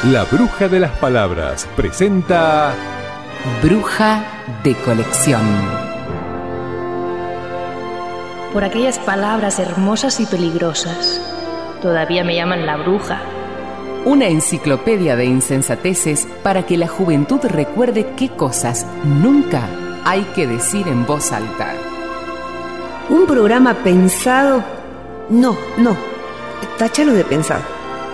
La Bruja de las Palabras presenta Bruja de Colección. Por aquellas palabras hermosas y peligrosas, todavía me llaman la bruja. Una enciclopedia de insensateces para que la juventud recuerde qué cosas nunca hay que decir en voz alta. Un programa pensado... No, táchalo de pensado.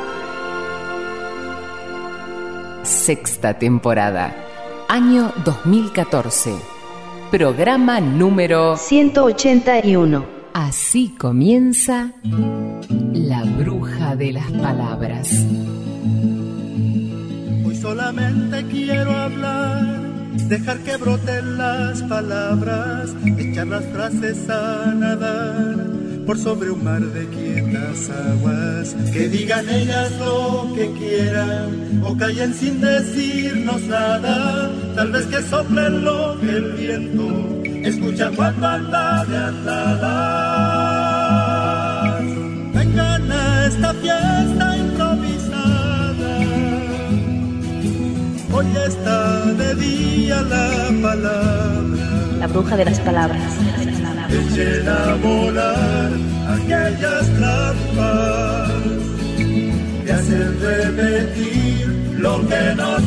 Sexta temporada, año 2014. Programa número 181. Así comienza La Bruja de las Palabras. Hoy solamente quiero hablar, dejar que broten las palabras, echar las frases a nadar por sobre un mar de quietas aguas. Que digan ellas lo que quieran o callen sin decirnos nada. Tal vez que soplen lo que el viento escucha cuando anda de andadas. Vengan a esta fiesta improvisada, hoy está de día la palabra. La bruja de las palabras. Echen a volar aquellas trampas que hacen repetir lo que nos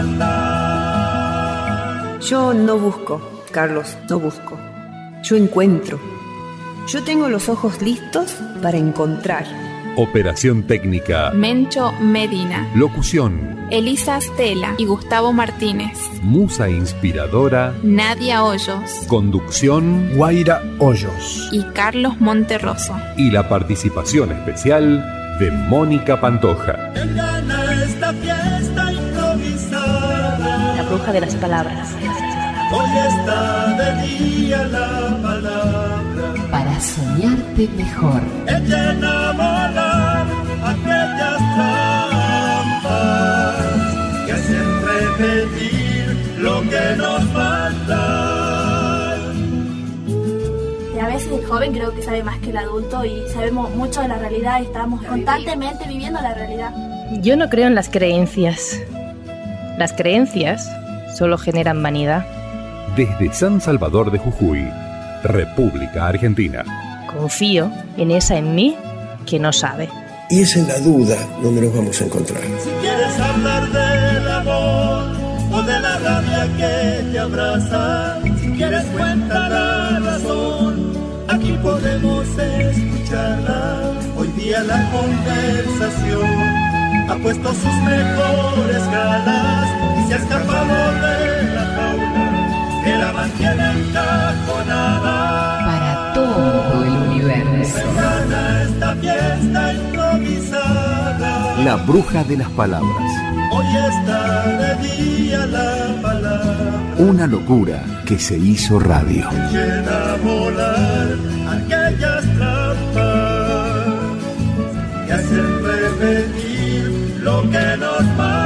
manda. Yo no busco, Carlos, no busco. Yo encuentro. Yo tengo los ojos listos para encontrar. Operación técnica Mencho Medina, Locución Elisa Stella y Gustavo Martínez, Musa inspiradora Nadia Hoyos Conducción Guaira Hoyos y Carlos Monterroso. Y la participación especial de Mónica Pantoja. Vengan a esta fiesta improvisada, La bruja de las palabras. hoy está de día la palabra. Para soñarte mejor. Echen a volar aquellas trampas que hacen repetir lo que nos falta. Y a veces el joven creo que sabe más que el adulto y sabemos mucho de la realidad y estamos constantemente viviendo la realidad. Yo no creo en las creencias. Las creencias solo generan vanidad. Desde San Salvador de Jujuy, República Argentina. Confío en esa en mí que no sabe. Y es en la duda donde nos vamos a encontrar. Si quieres hablar del amor o de la rabia que te abraza, si quieres cuenta la razón, aquí podemos escucharla. Hoy día la conversación ha puesto sus mejores galas y se ha escapado de la jaula que la mantiene encajonada. Para todo el universo. Vengan a esta fiesta improvisada, La Bruja de las Palabras. hoy está de día la palabra. Una locura que se hizo radio. Echen a volar aquellas trampas que hacen repetir lo que nos manda.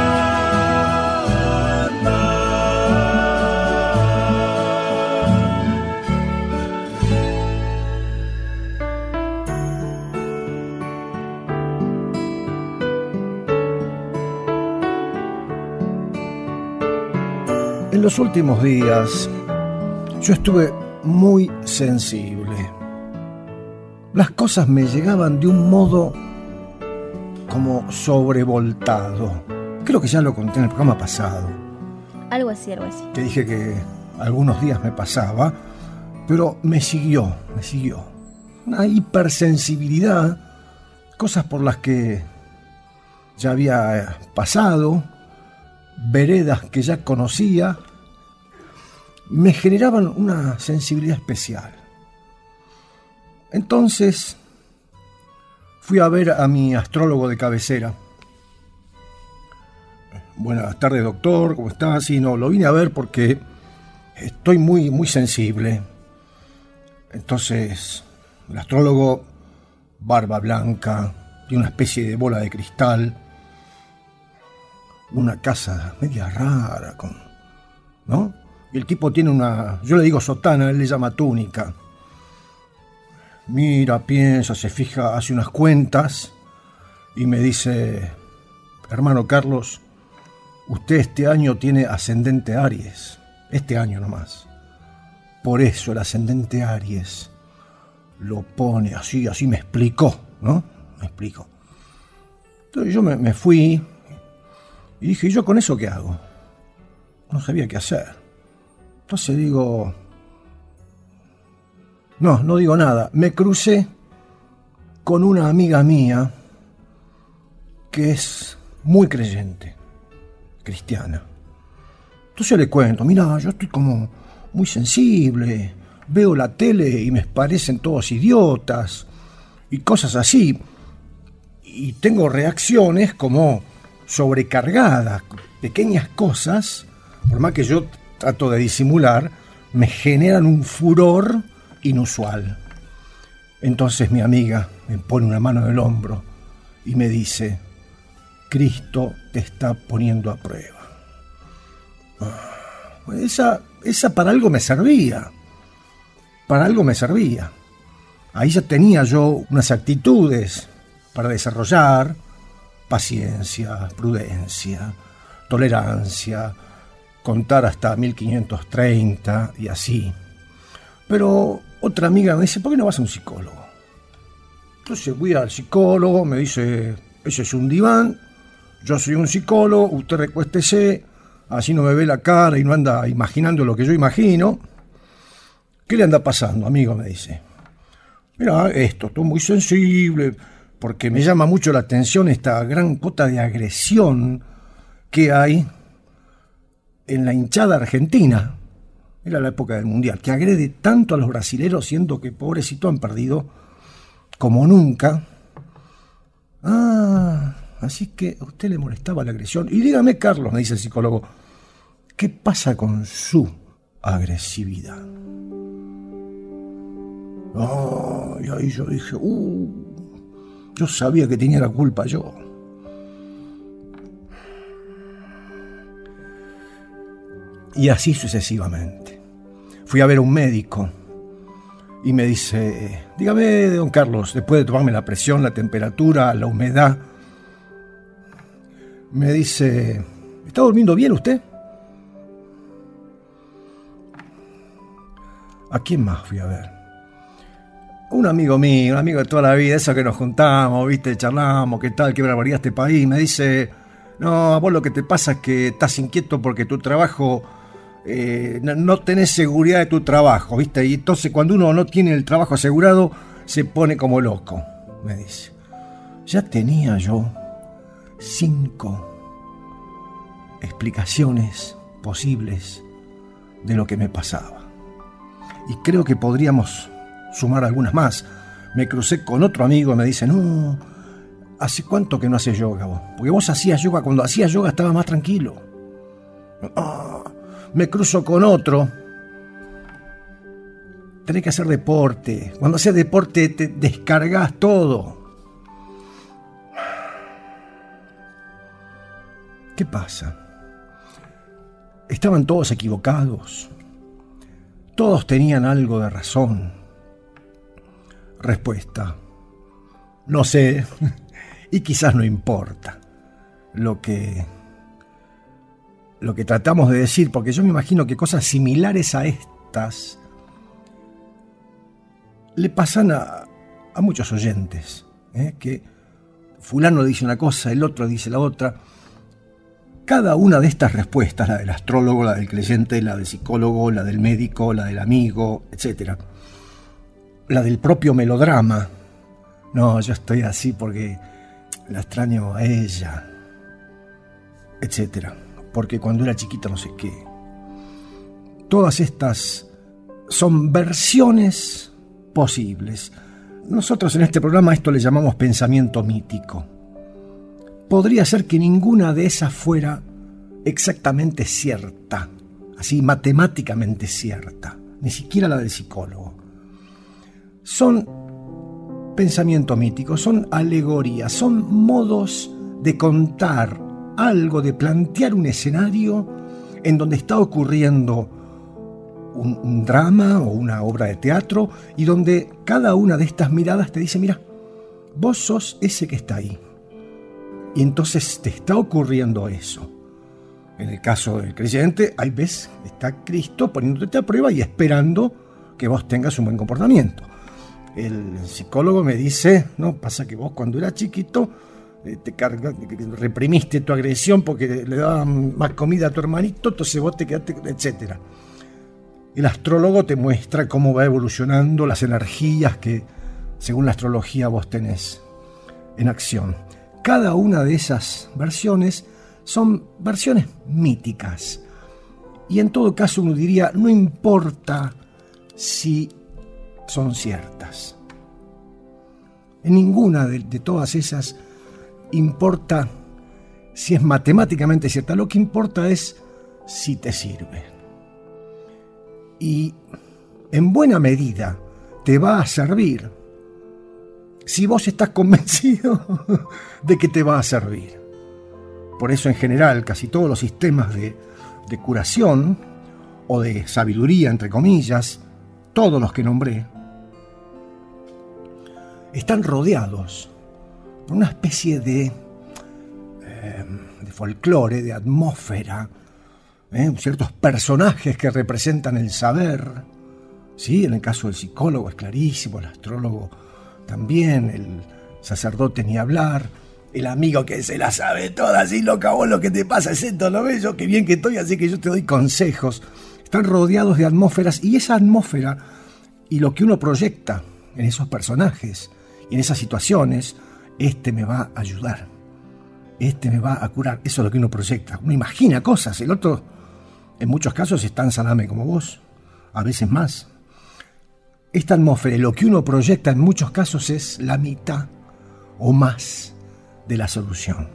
En los últimos días yo estuve muy sensible. Las cosas me llegaban de un modo como sobrevoltado. Creo que ya lo conté en el programa pasado. Algo así. Te dije que algunos días me pasaba, pero me siguió. Una hipersensibilidad, cosas por las que ya había pasado, veredas que ya conocía, me generaban una sensibilidad especial. Entonces fui a ver a mi astrólogo de cabecera. Buenas tardes, doctor, ¿cómo estás? Sí, no, lo vine a ver porque estoy muy sensible. Entonces, el astrólogo, barba blanca, tiene una especie de bola de cristal, una casa media rara, ¿no? Y el tipo tiene una, yo le digo sotana, él le llama túnica. Mira, piensa, se fija, hace unas cuentas y me dice, hermano Carlos, usted este año tiene ascendente Aries. Este año nomás. Por eso el ascendente Aries lo pone así me explicó, ¿no? Me explicó. Entonces yo me fui y dije, ¿y yo con eso qué hago? No sabía qué hacer. Entonces digo, no digo nada. Me crucé con una amiga mía que es muy creyente, cristiana. Entonces le cuento, mira, yo estoy como muy sensible, veo la tele y me parecen todos idiotas y cosas así. Y tengo reacciones como sobrecargadas, pequeñas cosas, por más que yo trato de disimular, me generan un furor inusual. Entonces mi amiga me pone una mano en el hombro y me dice, Cristo te está poniendo a prueba. Esa para algo me servía. Para algo me servía. Ahí ya tenía yo unas actitudes para desarrollar: paciencia, prudencia, tolerancia, contar hasta 1530 y así. Pero otra amiga me dice, ¿por qué no vas a un psicólogo? Entonces voy al psicólogo, me dice, ese es un diván, yo soy un psicólogo, usted recuéstese, así no me ve la cara y no anda imaginando lo que yo imagino. ¿Qué le anda pasando, amigo? Me dice. Mira, estoy muy sensible, porque me llama mucho la atención esta gran cuota de agresión que hay en la hinchada argentina. Era la época del Mundial, que agrede tanto a los brasileros, siendo que, pobrecito, han perdido como nunca. Así que a usted le molestaba la agresión. Y dígame, Carlos, me dice el psicólogo, ¿qué pasa con su agresividad? Y ahí yo dije, yo sabía que tenía la culpa yo. Y así sucesivamente. Fui a ver a un médico y me dice, dígame, don Carlos, después de tomarme la presión, la temperatura, la humedad, me dice, ¿está durmiendo bien usted? ¿A quién más fui a ver? Un amigo mío, un amigo de toda la vida, eso que nos juntamos, viste, charlamos, qué tal, qué barbaridad este país. Me dice, no, a vos lo que te pasa es que estás inquieto porque tu trabajo, no tenés seguridad de tu trabajo, viste, y entonces cuando uno no tiene el trabajo asegurado, se pone como loco, me dice. Ya tenía yo 5 explicaciones posibles de lo que me pasaba. Y creo que podríamos sumar algunas más. Me crucé con otro amigo y me dice, no, ¿hace cuánto que no haces yoga vos? Porque vos hacías yoga, cuando hacías yoga estaba más tranquilo. Me cruzo con otro, tenés que hacer deporte. Cuando haces deporte te descargas todo. ¿Qué pasa? Estaban todos equivocados. Todos tenían algo de razón. Respuesta: no sé, y quizás no importa lo que tratamos de decir, porque yo me imagino que cosas similares a estas le pasan a muchos oyentes, que fulano dice una cosa, el otro dice la otra. Cada una de estas respuestas, la del astrólogo, la del creyente, la del psicólogo, la del médico, la del amigo, etc., la del propio melodrama. No, yo estoy así porque la extraño a ella, etc., porque cuando era chiquita no sé qué. Todas estas son versiones posibles. Nosotros en este programa a esto le llamamos pensamiento mítico. Podría ser que ninguna de esas fuera exactamente cierta, así matemáticamente cierta, ni siquiera la del psicólogo. Son pensamiento mítico, son alegorías, son modos de contar algo, de plantear un escenario en donde está ocurriendo un drama o una obra de teatro y donde cada una de estas miradas te dice, mira, vos sos ese que está ahí. Y entonces te está ocurriendo eso. En el caso del creyente, ahí ves, está Cristo poniéndote a prueba y esperando que vos tengas un buen comportamiento. El psicólogo me dice, no, pasa que vos cuando eras chiquito reprimiste tu agresión porque le daban más comida a tu hermanito, entonces vos te quedaste, etc. El astrólogo te muestra cómo va evolucionando las energías que, según la astrología, vos tenés en acción. Cada una de esas versiones son versiones míticas. Y en todo caso uno diría, no importa si son ciertas. En ninguna de todas esas importa si es matemáticamente cierta. Lo que importa es si te sirve. Y en buena medida te va a servir si vos estás convencido de que te va a servir. Por eso en general casi todos los sistemas de curación o de sabiduría, entre comillas, todos los que nombré, están rodeados por una especie de folclore, de atmósfera, ciertos personajes que representan el saber. ¿Sí? En el caso del psicólogo es clarísimo, el astrólogo también, el sacerdote ni hablar, el amigo que se la sabe toda, así loca, vos lo que te pasa es esto, ¿no ves? Yo qué bien que estoy, así que yo te doy consejos. Están rodeados de atmósferas, y esa atmósfera y lo que uno proyecta en esos personajes y en esas situaciones, este me va a ayudar, este me va a curar. Eso es lo que uno proyecta. Uno imagina cosas, el otro en muchos casos es tan salame como vos, a veces más. Esta atmósfera y lo que uno proyecta en muchos casos es la mitad o más de la solución.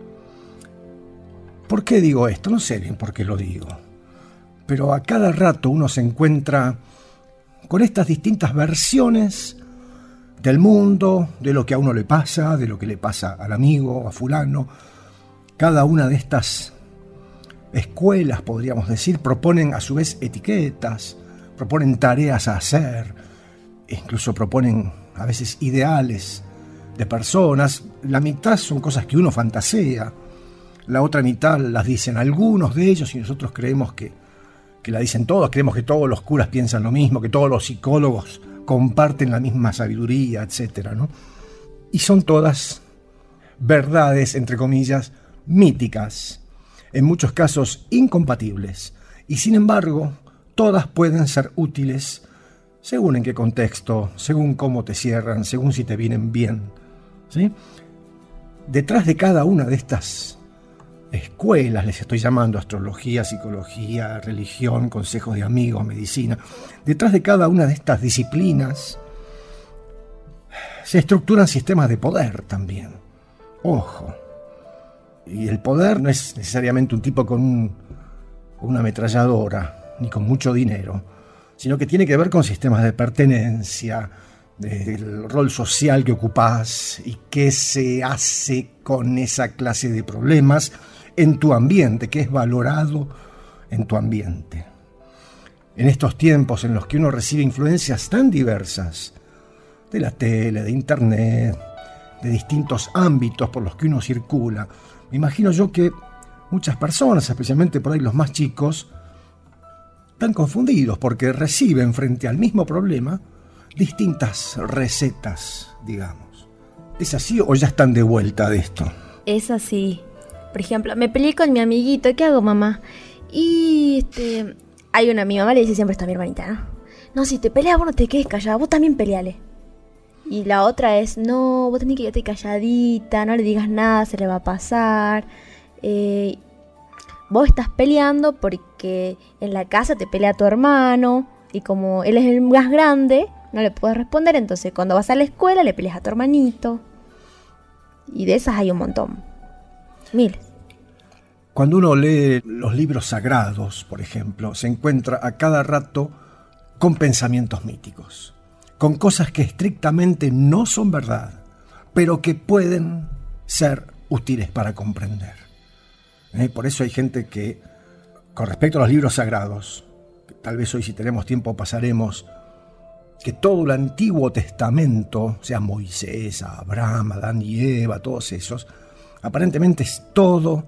¿Por qué digo esto? No sé bien por qué lo digo, pero a cada rato uno se encuentra con estas distintas versiones del mundo, de lo que a uno le pasa, de lo que le pasa al amigo, a fulano. Cada una de estas escuelas, podríamos decir, proponen a su vez etiquetas, proponen tareas a hacer, incluso proponen a veces ideales de personas. La mitad son cosas que uno fantasea, la otra mitad las dicen algunos de ellos y nosotros creemos que la dicen todos, creemos que todos los curas piensan lo mismo, que todos los psicólogos comparten la misma sabiduría, etcétera, ¿no? Y son todas verdades, entre comillas, míticas, en muchos casos incompatibles, y sin embargo, todas pueden ser útiles según en qué contexto, según cómo te cierran, según si te vienen bien, ¿sí? Detrás de cada una de estas escuelas, les estoy llamando astrología, psicología, religión, consejos de amigos, medicina, detrás de cada una de estas disciplinas se estructuran sistemas de poder también. Ojo, y el poder no es necesariamente un tipo con una ametralladora, ni con mucho dinero, sino que tiene que ver con sistemas de pertenencia, del rol social que ocupás y qué se hace con esa clase de problemas en tu ambiente, que es valorado en tu ambiente. En estos tiempos en los que uno recibe influencias tan diversas, de la tele, de internet, de distintos ámbitos por los que uno circula, me imagino yo que muchas personas, especialmente por ahí los más chicos, están confundidos porque reciben frente al mismo problema distintas recetas, digamos. ¿Es así o ya están de vuelta de esto? Es así. Por ejemplo, me peleé con mi amiguito. ¿Qué hago, mamá? Y hay una, mi mamá le dice siempre esto a mi hermanita, ¿no? No, si te peleas vos no te quedes callada, vos también peleale. Y la otra es, no, vos tenés que quedarte calladita, no le digas nada, se le va a pasar. Vos estás peleando porque en la casa te pelea tu hermano y como él es el más grande, no le puedes responder, entonces cuando vas a la escuela le peleas a tu hermanito. Y de esas hay un montón. Miles. Cuando uno lee los libros sagrados, por ejemplo, se encuentra a cada rato con pensamientos míticos, con cosas que estrictamente no son verdad, pero que pueden ser útiles para comprender. Por eso hay gente que, con respecto a los libros sagrados, que tal vez hoy si tenemos tiempo pasaremos, que todo el Antiguo Testamento, sea Moisés, Abraham, Adán y Eva, todos esos, Aparentemente es todo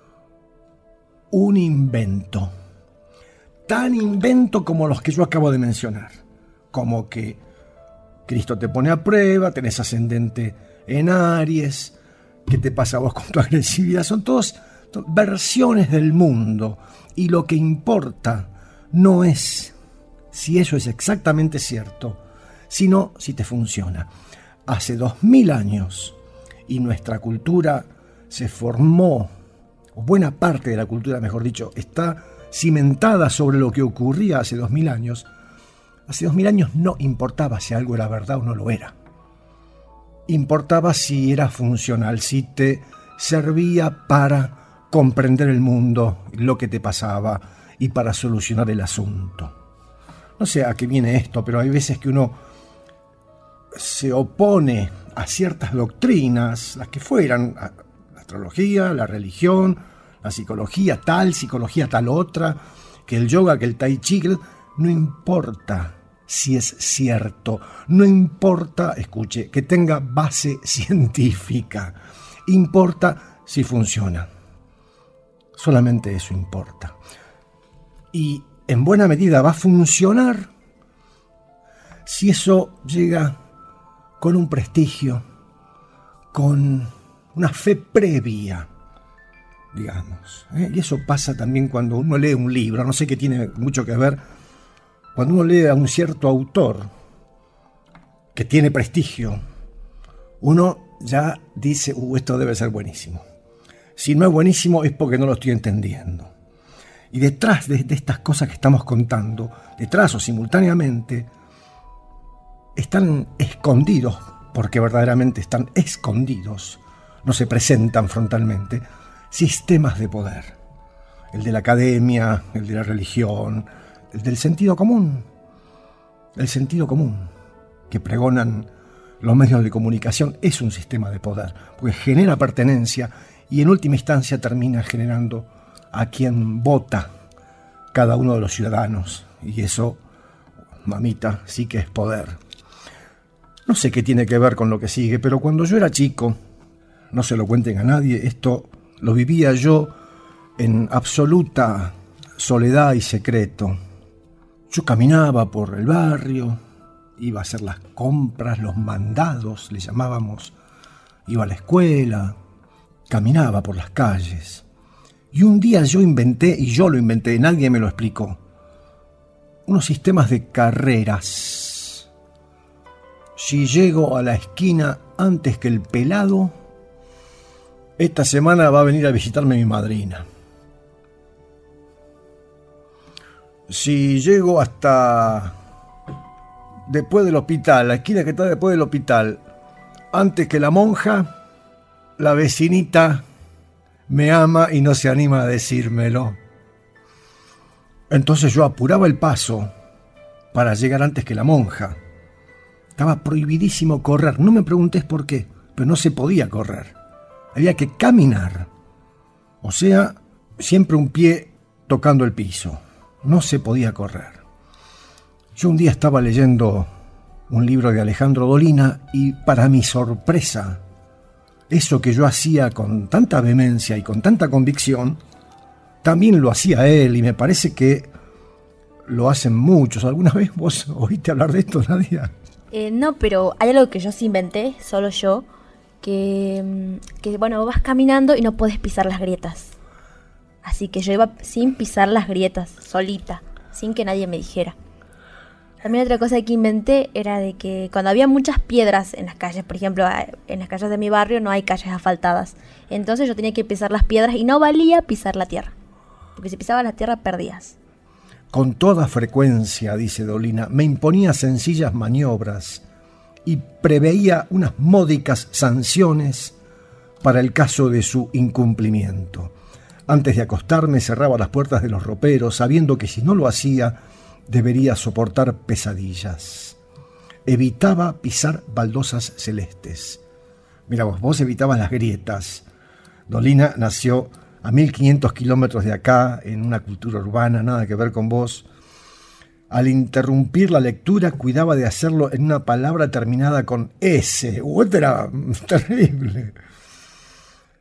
un invento. Tan invento como los que yo acabo de mencionar. Como que Cristo te pone a prueba, tenés ascendente en Aries, ¿qué te pasa a vos con tu agresividad? Son todas versiones del mundo. Y lo que importa no es si eso es exactamente cierto, sino si te funciona. Hace 2000 años, y nuestra cultura se formó, o buena parte de la cultura, mejor dicho, está cimentada sobre lo que ocurría hace 2000 años. Hace 2000 años no importaba si algo era verdad o no lo era. Importaba si era funcional, si te servía para comprender el mundo, lo que te pasaba y para solucionar el asunto. No sé a qué viene esto, pero hay veces que uno se opone a ciertas doctrinas, las que fueran, la astrología, la religión, la psicología tal otra, que el yoga, que el tai chi, no importa si es cierto, no importa, escuche, que tenga base científica, importa si funciona. Solamente eso importa. Y en buena medida va a funcionar si eso llega con un prestigio, con una fe previa, digamos. Y eso pasa también cuando uno lee un libro, no sé qué tiene mucho que ver, cuando uno lee a un cierto autor que tiene prestigio, uno ya dice, esto debe ser buenísimo. Si no es buenísimo es porque no lo estoy entendiendo. Y detrás de estas cosas que estamos contando, detrás o simultáneamente, están escondidos, porque verdaderamente están escondidos, no se presentan frontalmente, sistemas de poder. El de la academia, el de la religión, el del sentido común. El sentido común que pregonan los medios de comunicación es un sistema de poder, porque genera pertenencia y en última instancia termina generando a quien vota cada uno de los ciudadanos. Y eso, mamita, sí que es poder. No sé qué tiene que ver con lo que sigue, pero cuando yo era chico, no se lo cuenten a nadie, esto lo vivía yo en absoluta soledad y secreto. Yo caminaba por el barrio, iba a hacer las compras, los mandados, le llamábamos, iba a la escuela, caminaba por las calles. Y un día yo lo inventé, nadie me lo explicó, unos sistemas de carreras. Si llego a la esquina antes que el pelado, esta semana va a venir a visitarme mi madrina. Si llego hasta después del hospital, la esquina que está después del hospital, antes que la monja, la vecinita me ama y no se anima a decírmelo. Entonces yo apuraba el paso para llegar antes que la monja. Estaba prohibidísimo correr. No me preguntes por qué, pero no se podía correr. Había que caminar. O sea, siempre un pie tocando el piso. No se podía correr. Yo un día estaba leyendo un libro de Alejandro Dolina y para mi sorpresa, eso que yo hacía con tanta vehemencia y con tanta convicción, también lo hacía él y me parece que lo hacen muchos. ¿Alguna vez vos oíste hablar de esto, Nadia? No, pero hay algo que yo sí inventé, solo yo, que bueno, vas caminando y no puedes pisar las grietas. Así que yo iba sin pisar las grietas, solita, sin que nadie me dijera. También otra cosa que inventé era de que cuando había muchas piedras en las calles, por ejemplo, en las calles de mi barrio no hay calles asfaltadas. Entonces yo tenía que pisar las piedras y no valía pisar la tierra. Porque si pisabas la tierra perdías. Con toda frecuencia, dice Dolina, me imponía sencillas maniobras y preveía unas módicas sanciones para el caso de su incumplimiento. Antes de acostarme cerraba las puertas de los roperos, sabiendo que si no lo hacía, debería soportar pesadillas. Evitaba pisar baldosas celestes. Mira vos evitabas las grietas. Dolina nació a 1500 kilómetros de acá, en una cultura urbana, nada que ver con vos. Al interrumpir la lectura, cuidaba de hacerlo en una palabra terminada con S. Esto era terrible.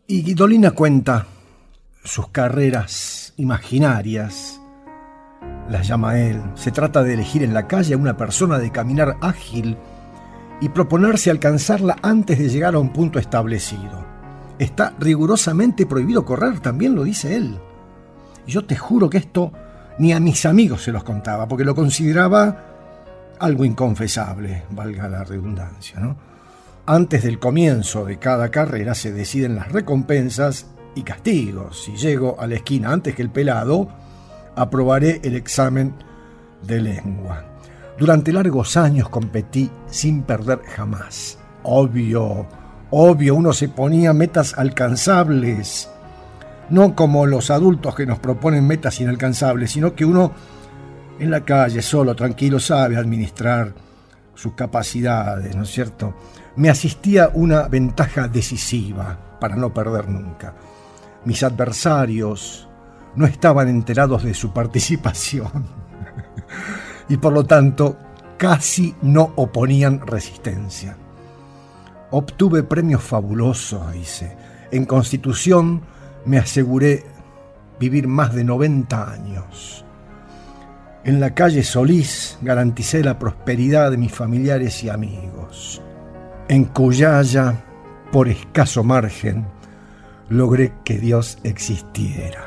Y Dolina cuenta sus carreras imaginarias, las llama él. Se trata de elegir en la calle a una persona, de caminar ágil y proponerse alcanzarla antes de llegar a un punto establecido. Está rigurosamente prohibido correr, también lo dice él. Y yo te juro que esto ni a mis amigos se los contaba, porque lo consideraba algo inconfesable, valga la redundancia, ¿no? Antes del comienzo de cada carrera se deciden las recompensas y castigos. Si llego a la esquina antes que el pelado, aprobaré el examen de lengua. Durante largos años competí sin perder jamás. Obvio, uno se ponía metas alcanzables. No como los adultos que nos proponen metas inalcanzables, sino que uno en la calle, solo, tranquilo, sabe administrar sus capacidades, ¿no es cierto? Me asistía una ventaja decisiva para no perder nunca. Mis adversarios no estaban enterados de su participación y por lo tanto casi no oponían resistencia. Obtuve premios fabulosos, dice. En Constitución me aseguré vivir más de 90 años. En la calle Solís garanticé la prosperidad de mis familiares y amigos. En Cuyaya, por escaso margen, logré que Dios existiera.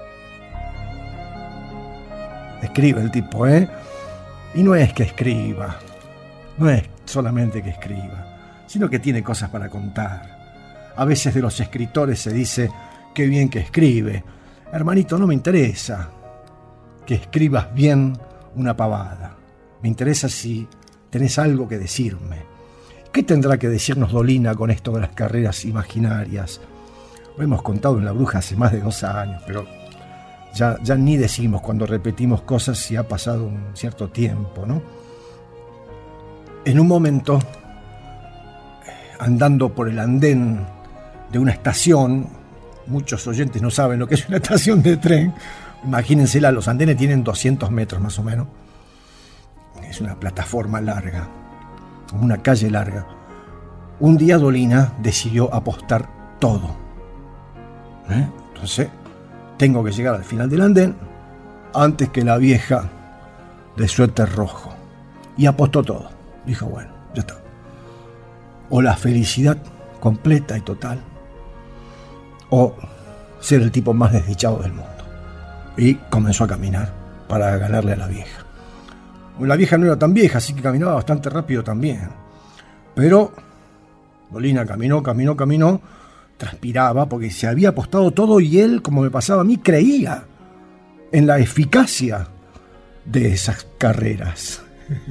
Escribe el tipo, ¿eh? Y no es que escriba, no es solamente que escriba, sino que tiene cosas para contar. A veces de los escritores se dice, qué bien que escribe. Hermanito, no me interesa que escribas bien una pavada. Me interesa si tenés algo que decirme. ¿Qué tendrá que decirnos Dolina con esto de las carreras imaginarias? Lo hemos contado en La Bruja hace más de 2 años, pero ya ni decimos cuando repetimos cosas si ha pasado un cierto tiempo, ¿no? En un momento, andando por el andén de una estación, muchos oyentes no saben lo que es una estación de tren, imagínensela, los andenes tienen 200 metros más o menos, es una plataforma larga, como una calle larga. Un día Dolina decidió apostar todo. Entonces, tengo que llegar al final del andén antes que la vieja de suéter rojo. Y apostó todo. Dijo, bueno, ya está. O la felicidad completa y total, o ser el tipo más desdichado del mundo. Y comenzó a caminar para ganarle a la vieja. La vieja no era tan vieja, así que caminaba bastante rápido también. Pero Dolina caminó, transpiraba porque se había apostado todo y él, como me pasaba a mí, creía en la eficacia de esas carreras.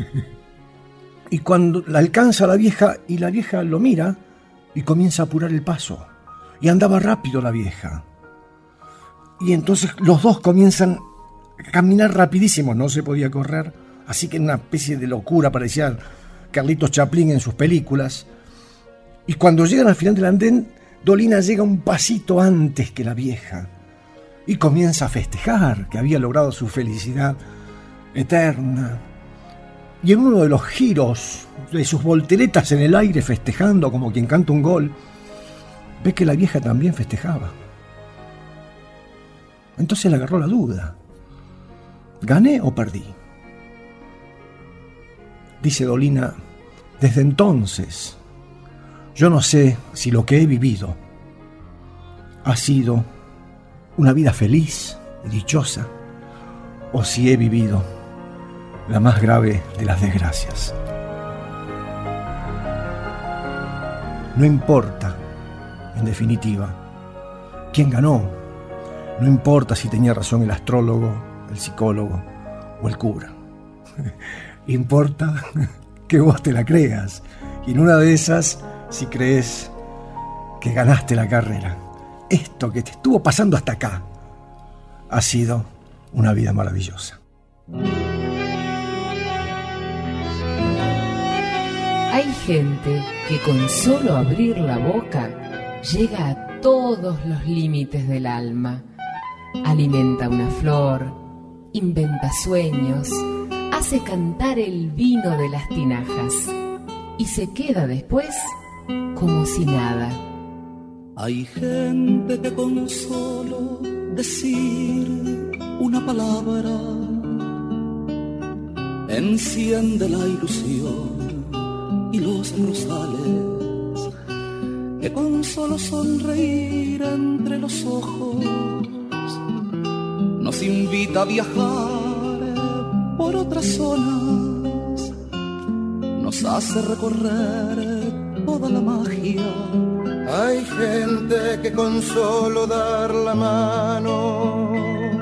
Y cuando la alcanza la vieja y la vieja lo mira y comienza a apurar el paso. Y andaba rápido la vieja. Y entonces los dos comienzan a caminar rapidísimo, no se podía correr. Así que en una especie de locura, parecía Carlitos Chaplin en sus películas. Y cuando llegan al final del andén, Dolina llega un pasito antes que la vieja y comienza a festejar que había logrado su felicidad eterna. Y en uno de los giros de sus volteretas en el aire, festejando como quien canta un gol, ve que la vieja también festejaba. Entonces le agarró la duda. ¿Gané o perdí? Dice Dolina, desde entonces, yo no sé si lo que he vivido ha sido una vida feliz y dichosa, o si he vivido la más grave de las desgracias. No importa, en definitiva, quién ganó. No importa si tenía razón el astrólogo, el psicólogo o el cura. Importa que vos te la creas. Y en una de esas, si crees que ganaste la carrera, esto que te estuvo pasando hasta acá ha sido una vida maravillosa. Hay gente que con solo abrir la boca llega a todos los límites del alma. Alimenta una flor, inventa sueños, hace cantar el vino de las tinajas y se queda después como si nada. Hay gente que con solo decir una palabra enciende la ilusión y los rosales, que con solo sonreír entre los ojos nos invita a viajar por otras zonas, nos hace recorrer toda la magia. Hay gente que con solo dar la mano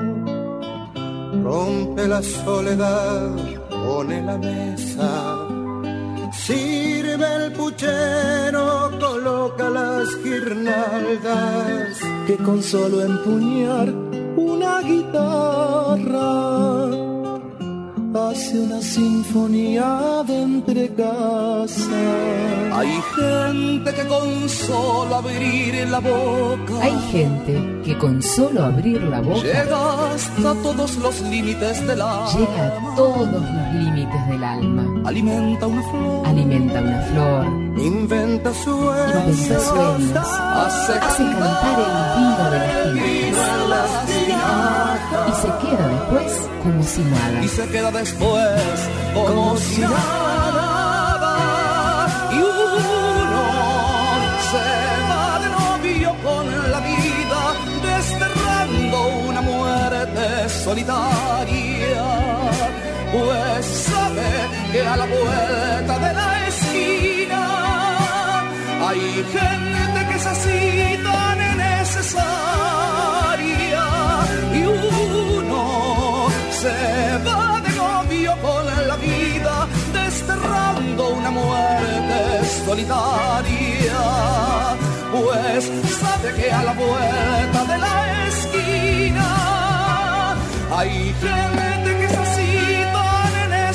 rompe la soledad, pone la mesa, sirve el puchero, coloca las guirnaldas, que con solo empuñar una guitarra hace una sinfonía de entregasas. Hay gente que con solo abrir la boca, hay gente que con solo abrir la boca llega hasta todos los límites del alma, llega a todos los límites del alma, alimenta una flor, inventa sueños, hace cantar el vino de las tinajas y se queda después como si nada. Y se queda después como si nada. Y uno se va de novio con la vida, desterrando una muerte solitaria, pues sabe que a la vuelta de la esquina hay gente que es así tan necesaria. Y uno se va de novio con la vida, desterrando una muerte solitaria, pues sabe que a la vuelta de la esquina hay gente que es así tan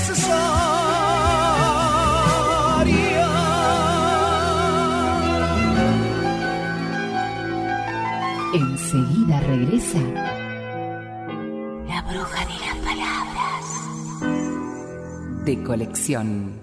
necesaria. Enseguida regresa La bruja de las palabras. de colección.